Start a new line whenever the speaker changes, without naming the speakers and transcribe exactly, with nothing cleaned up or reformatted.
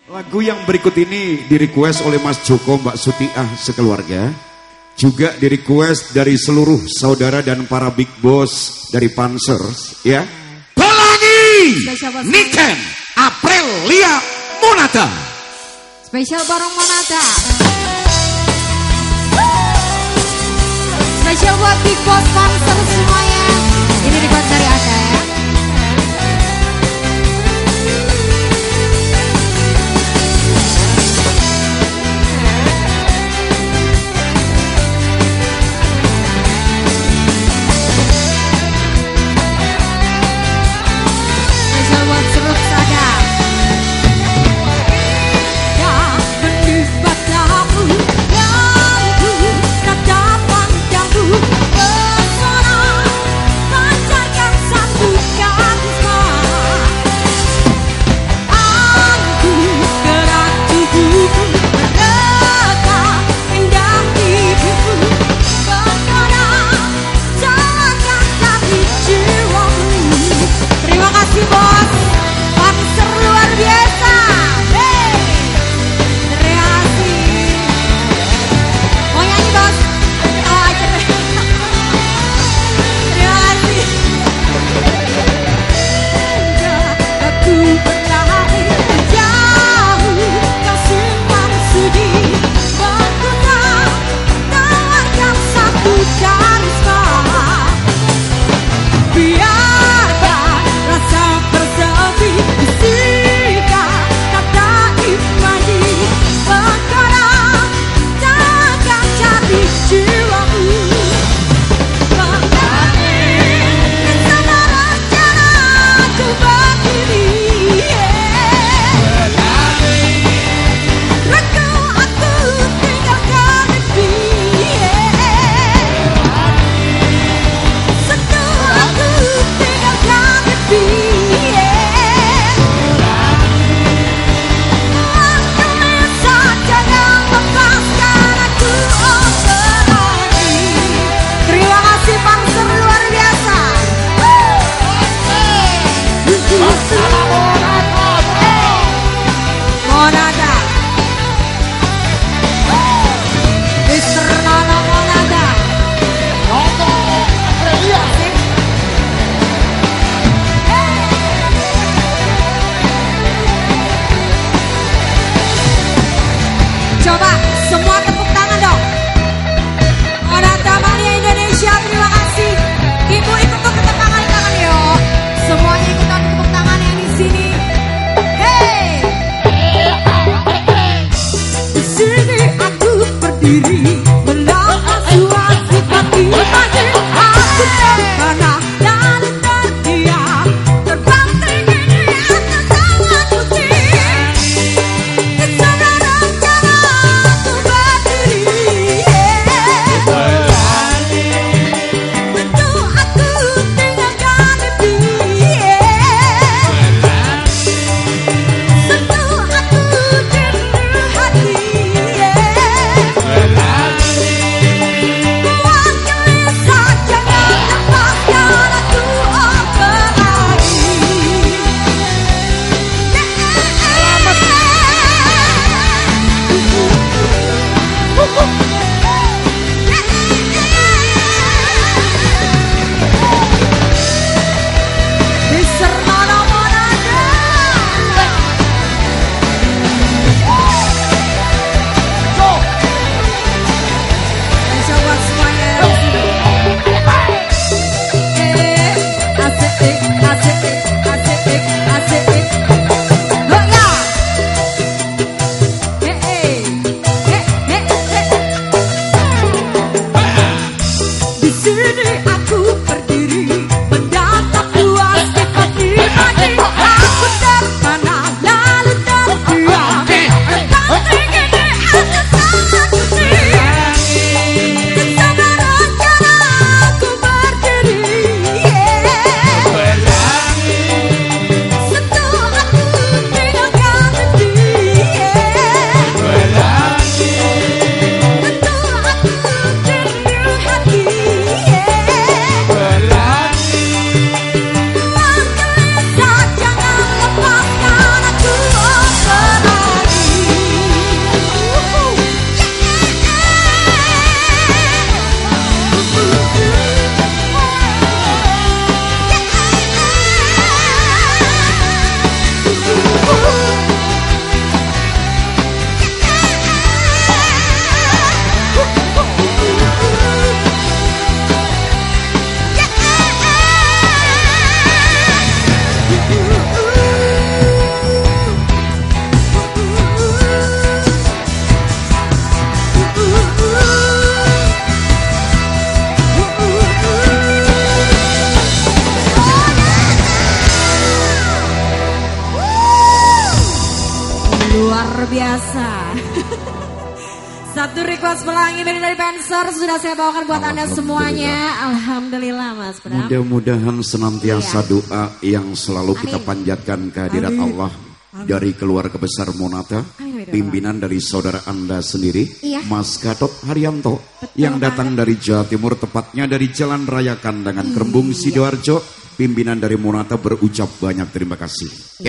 Lagu yang berikut ini direquest oleh Mas Joko, Mbak Sutiah sekeluarga. Juga direquest dari seluruh saudara dan para big boss dari Panser, ya. Pelangi Niken Aprilia Monata.
Spesial bareng Monata. Spesial buat big boss Panser semuanya. Ini request dari Anda ya. Coba semua tepuk tangan dong. Monata Mania Indonesia, terima kasih. Ibu ikut tepuk tangan tangan yo. Semuanya ikutan tepuk tangan yang di sini. Hey. Di sini aku berdiri melawan suatu pagi pagi aku terpana dan terdiam terbang tinggi di atas awan putih.
Bye.
Luar biasa. Satu request pelangi dari Panser sudah saya bawakan buat Anda semuanya. Alhamdulillah Mas Bram.
Mudah-mudahan senantiasa
iya.
doa yang selalu
Amin.
kita panjatkan kehadirat
Amin.
Allah dari keluarga besar Monata,
Amin.
pimpinan dari saudara Anda sendiri,
Iya.
Mas Gatot Haryanto,
Betul
yang datang
banget.
dari Jawa Timur, tepatnya dari Jalan Raya Kandangan Kerembung,
Iya.
Sidoarjo. Pimpinan dari Monata berucap banyak terima kasih.